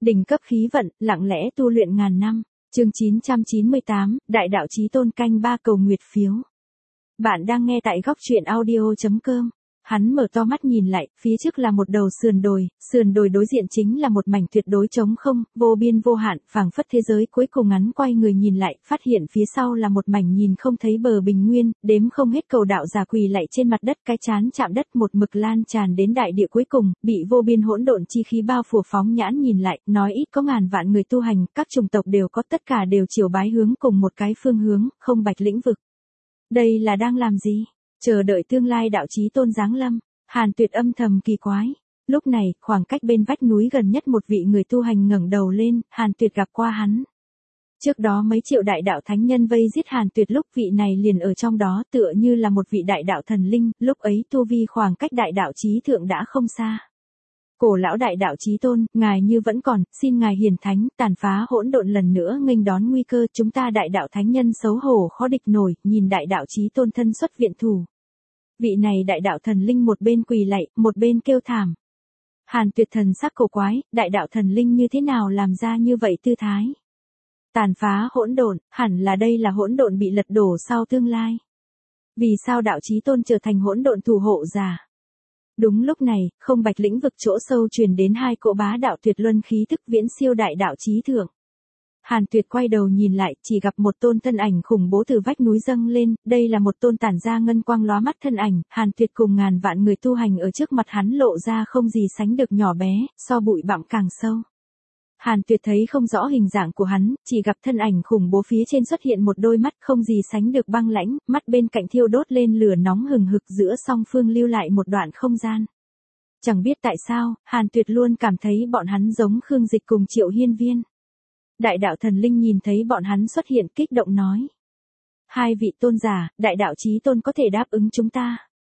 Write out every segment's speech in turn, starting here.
Đỉnh cấp khí vận, lặng lẽ tu luyện ngàn năm. Chương 998, Đại đạo chí tôn canh 3 cầu nguyệt phiếu. Bạn đang nghe tại góc truyện audio.com. Hắn mở to mắt nhìn lại, phía trước là một đầu sườn đồi đối diện chính là một mảnh tuyệt đối trống không, vô biên vô hạn, phảng phất thế giới cuối cùng. Hắn quay người nhìn lại, phát hiện phía sau là một mảnh nhìn không thấy bờ bình nguyên, đếm không hết cầu đạo giả quỳ lạy trên mặt đất, cái chán chạm đất một mực lan tràn đến đại địa cuối cùng, bị vô biên hỗn độn chi khí bao phủ. Phóng nhãn nhìn lại, nói ít có ngàn vạn người tu hành, các chủng tộc đều có, tất cả đều chiều bái hướng cùng một cái phương hướng, không bạch lĩnh vực. Đây là đang làm gì? Chờ đợi tương lai đạo chí tôn giáng lâm. Hàn Tuyệt âm thầm kỳ quái. Lúc này, khoảng cách bên vách núi gần nhất một vị người tu hành ngẩng đầu lên, Hàn Tuyệt gặp qua hắn. Trước đó mấy triệu đại đạo thánh nhân vây giết Hàn Tuyệt, lúc vị này liền ở trong đó, tựa như là một vị đại đạo thần linh, lúc ấy tu vi khoảng cách đại đạo chí thượng đã không xa. Cổ lão đại đạo chí tôn, ngài như vẫn còn, xin ngài hiển thánh, tàn phá hỗn độn lần nữa nghênh đón nguy cơ, chúng ta đại đạo thánh nhân xấu hổ khó địch nổi, nhìn đại đạo chí tôn thân xuất viện thủ. Vị này đại đạo thần linh một bên quỳ lạy, một bên kêu thảm. Hàn Tuyệt thần sắc cổ quái, đại đạo thần linh như thế nào làm ra như vậy tư thái? Tàn phá hỗn độn, hẳn là đây là hỗn độn bị lật đổ sau tương lai. Vì sao đạo chí tôn trở thành hỗn độn thủ hộ giả? Đúng lúc này, không bạch lĩnh vực chỗ sâu truyền đến hai cỗ bá đạo tuyệt luân khí tức viễn siêu đại đạo chí thượng. Hàn Tuyệt quay đầu nhìn lại, chỉ gặp một tôn thân ảnh khủng bố từ vách núi dâng lên, đây là một tôn tản ra ngân quang lóa mắt thân ảnh, Hàn Tuyệt cùng ngàn vạn người tu hành ở trước mặt hắn lộ ra không gì sánh được nhỏ bé, so bụi bặm càng sâu. Hàn Tuyệt thấy không rõ hình dạng của hắn, chỉ gặp thân ảnh khủng bố phía trên xuất hiện một đôi mắt không gì sánh được băng lãnh, mắt bên cạnh thiêu đốt lên lửa nóng hừng hực, giữa song phương lưu lại một đoạn không gian. Chẳng biết tại sao, Hàn Tuyệt luôn cảm thấy bọn hắn giống Khương Dịch cùng Triệu Hiên Viên. Đại đạo thần linh nhìn thấy bọn hắn xuất hiện, kích động nói. Hai vị tôn giả, đại đạo chí tôn có thể đáp ứng chúng ta.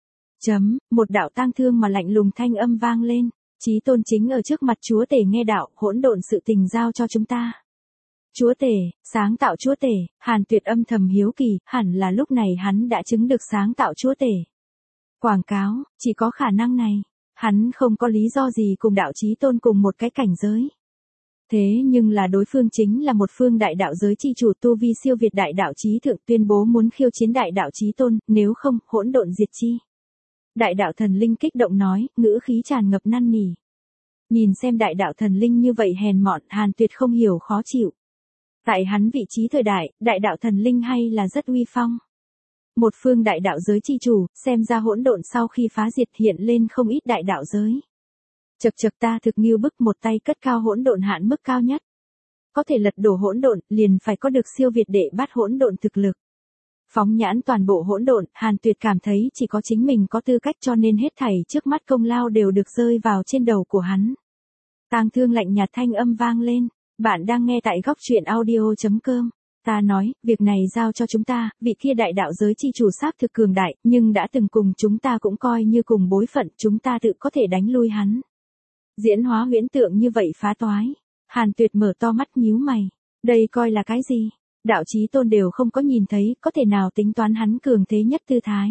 Một đạo tang thương mà lạnh lùng thanh âm vang lên. Chí tôn chính ở trước mặt chúa tể nghe đạo, hỗn độn sự tình giao cho chúng ta. Chúa tể, sáng tạo chúa tể, Hàn Tuyệt âm thầm hiếu kỳ, hẳn là lúc này hắn đã chứng được sáng tạo chúa tể. Quảng cáo, chỉ có khả năng này, hắn không có lý do gì cùng đạo chí tôn cùng một cái cảnh giới. Thế nhưng là đối phương chính là một phương đại đạo giới chi chủ, tu vi siêu việt đại đạo chí thượng, tuyên bố muốn khiêu chiến đại đạo chí tôn, nếu không, hỗn độn diệt chi. Đại đạo thần linh kích động nói, ngữ khí tràn ngập năn nỉ. Nhìn xem đại đạo thần linh như vậy hèn mọn, Hàn Tuyệt không hiểu khó chịu. Tại hắn vị trí thời đại, đại đạo thần linh hay là rất uy phong. Một phương đại đạo giới chi chủ, xem ra hỗn độn sau khi phá diệt hiện lên không ít đại đạo giới. Chật ta thực nghiêu bức, một tay cất cao hỗn độn hạn mức cao nhất. Có thể lật đổ hỗn độn, liền phải có được siêu việt đệ bát hỗn độn thực lực. Phóng nhãn toàn bộ hỗn độn, Hàn Tuyệt cảm thấy chỉ có chính mình có tư cách, cho nên hết thảy trước mắt công lao đều được rơi vào trên đầu của hắn. Tang thương lạnh nhạt thanh âm vang lên, bạn đang nghe tại góc truyện audio.com. Ta nói, việc này giao cho chúng ta, vị kia đại đạo giới chi chủ xác thực cường đại, nhưng đã từng cùng chúng ta cũng coi như cùng bối phận, chúng ta tự có thể đánh lui hắn. Diễn hóa huyễn tượng như vậy phá toái. Hàn Tuyệt mở to mắt nhíu mày. Đây coi là cái gì? Đạo chí tôn đều không có nhìn thấy, có thể nào tính toán hắn cường thế nhất tư thái.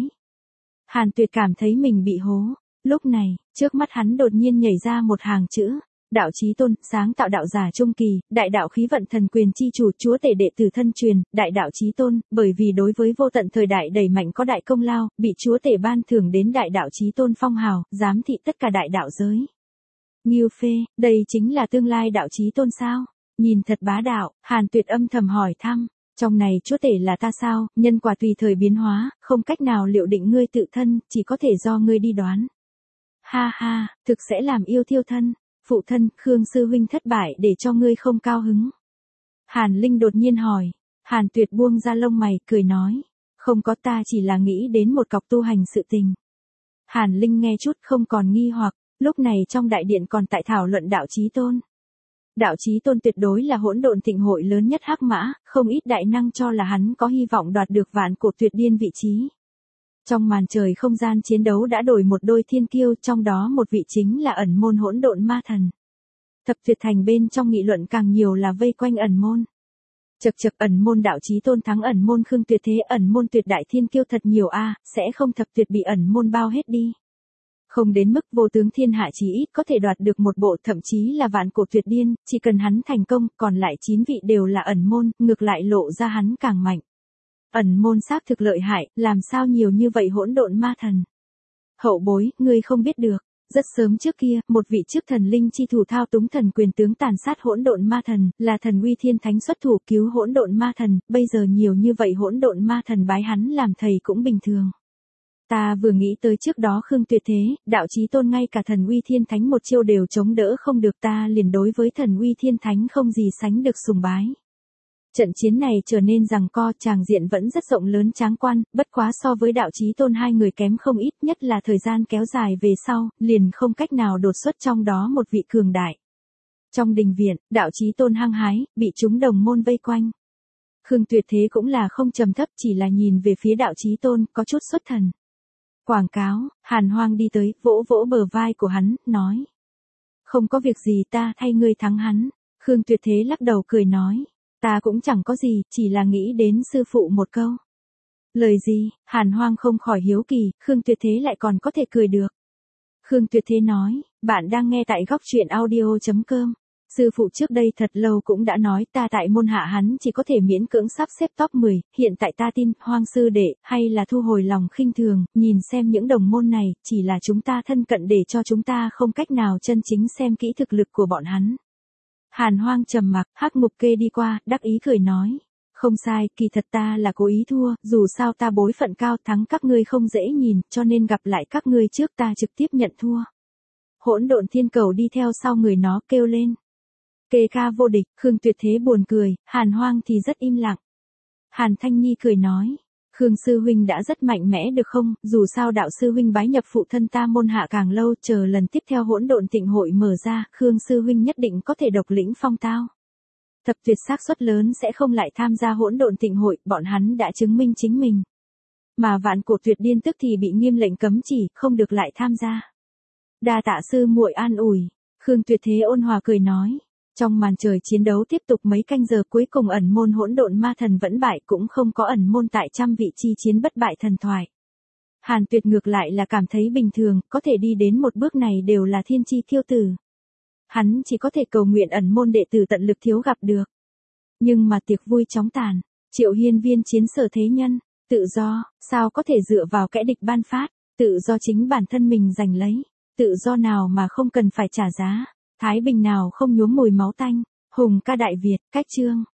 Hàn Tuyệt cảm thấy mình bị hố. Lúc này, trước mắt hắn đột nhiên nhảy ra một hàng chữ. Đạo chí tôn, sáng tạo đạo giả trung kỳ, đại đạo khí vận thần quyền chi chủ, chúa tể đệ tử thân truyền, đại đạo chí tôn, bởi vì đối với vô tận thời đại đầy mạnh có đại công lao, bị chúa tể ban thưởng đến đại đạo chí tôn phong hào, giám thị tất cả đại đạo giới. Nghiêu phê, đây chính là tương lai đạo chí tôn sao? Nhìn thật bá đạo, Hàn Tuyệt âm thầm hỏi thăm, trong này chúa tể là ta sao? Nhân quả tùy thời biến hóa, không cách nào liệu định ngươi tự thân, chỉ có thể do ngươi đi đoán. Ha ha, thực sẽ làm yêu thiêu thân, phụ thân, Khương sư huynh thất bại để cho ngươi không cao hứng. Hàn Linh đột nhiên hỏi, Hàn Tuyệt buông ra lông mày, cười nói, không có, ta chỉ là nghĩ đến một cọc tu hành sự tình. Hàn Linh nghe chút không còn nghi hoặc. Lúc này trong đại điện còn tại thảo luận đạo chí tôn. Đạo chí tôn tuyệt đối là hỗn độn thịnh hội lớn nhất hắc mã, không ít đại năng cho là hắn có hy vọng đoạt được vạn cổ tuyệt điên vị trí. Trong màn trời không gian chiến đấu đã đổi một đôi thiên kiêu, trong đó một vị chính là ẩn môn hỗn độn ma thần. Thập tuyệt thành bên trong nghị luận càng nhiều là vây quanh ẩn môn. Chật ẩn môn đạo chí tôn thắng ẩn môn Khương Tuyệt, thế ẩn môn tuyệt đại thiên kiêu thật nhiều a, sẽ không thập tuyệt bị ẩn môn bao hết đi. Không đến mức vô tướng thiên hạ chí ít có thể đoạt được một bộ, thậm chí là vạn cổ tuyệt điên, chỉ cần hắn thành công, còn lại 9 vị đều là ẩn môn, ngược lại lộ ra hắn càng mạnh. Ẩn môn xác thực lợi hại, làm sao nhiều như vậy hỗn độn ma thần. Hậu bối, ngươi không biết được. Rất sớm trước kia, một vị trước thần linh chi thủ thao túng thần quyền tướng tàn sát hỗn độn ma thần, là thần uy thiên thánh xuất thủ cứu hỗn độn ma thần, bây giờ nhiều như vậy hỗn độn ma thần bái hắn làm thầy cũng bình thường. Ta vừa nghĩ tới trước đó Khương Tuyệt Thế, đạo chí tôn ngay cả thần uy thiên thánh một chiêu đều chống đỡ không được, ta liền đối với thần uy thiên thánh không gì sánh được sùng bái. Trận chiến này trở nên giằng co, tràng diện vẫn rất rộng lớn tráng quan, bất quá so với đạo chí tôn hai người kém không ít, nhất là thời gian kéo dài về sau, liền không cách nào đột xuất trong đó một vị cường đại. Trong đình viện, đạo chí tôn hăng hái, bị chúng đồng môn vây quanh. Khương Tuyệt Thế cũng là không trầm thấp, chỉ là nhìn về phía đạo chí tôn, có chút xuất thần. Quảng cáo, Hàn Hoang đi tới, vỗ vỗ bờ vai của hắn, nói. Không có việc gì, ta thay ngươi thắng hắn. Khương Tuyệt Thế lắc đầu cười nói. Ta cũng chẳng có gì, chỉ là nghĩ đến sư phụ một câu. Lời gì? Hàn Hoang không khỏi hiếu kỳ, Khương Tuyệt Thế lại còn có thể cười được. Khương Tuyệt Thế nói, bạn đang nghe tại góc truyện audio.com. Sư phụ trước đây thật lâu cũng đã nói ta tại môn hạ hắn chỉ có thể miễn cưỡng sắp xếp top 10, hiện tại ta tin, Hoang sư đệ, hay là thu hồi lòng khinh thường, nhìn xem những đồng môn này, chỉ là chúng ta thân cận để cho chúng ta không cách nào chân chính xem kỹ thực lực của bọn hắn. Hàn Hoang trầm mặc, Hắc Mục Kê đi qua, đắc ý cười nói. Không sai, kỳ thật ta là cố ý thua, dù sao ta bối phận cao, thắng các ngươi không dễ nhìn, cho nên gặp lại các ngươi trước ta trực tiếp nhận thua. Hỗn độn thiên cầu đi theo sau người nó kêu lên. Kê ca vô địch, Khương Tuyệt Thế buồn cười, Hàn Hoang thì rất im lặng. Hàn Thanh Nhi cười nói. Khương sư huynh đã rất mạnh mẽ được không, dù sao đạo sư huynh bái nhập phụ thân ta môn hạ càng lâu, chờ lần tiếp theo hỗn độn tịnh hội mở ra, Khương sư huynh nhất định có thể độc lĩnh phong tao. Thập tuyệt xác suất lớn sẽ không lại tham gia hỗn độn tịnh hội, bọn hắn đã chứng minh chính mình. Mà vạn cổ tuyệt điên tức thì bị nghiêm lệnh cấm chỉ, không được lại tham gia. Đa tạ sư muội an ủi, Khương Tuyệt Thế ôn hòa cười nói. Trong màn trời chiến đấu tiếp tục mấy canh giờ cuối cùng ẩn môn hỗn độn ma thần vẫn bại, cũng không có ẩn môn tại trăm vị chi chiến bất bại thần thoại. Hàn Tuyệt ngược lại là cảm thấy bình thường, có thể đi đến một bước này đều là thiên chi kiêu tử. Hắn chỉ có thể cầu nguyện ẩn môn đệ tử tận lực thiếu gặp được. Nhưng mà tiệc vui chóng tàn, Triệu Hiên viên chiến sở thế nhân, tự do, sao có thể dựa vào kẻ địch ban phát, tự do chính bản thân mình giành lấy, tự do nào mà không cần phải trả giá. Thái bình nào không nhuốm mùi máu tanh, hùng ca đại Việt, cách chương.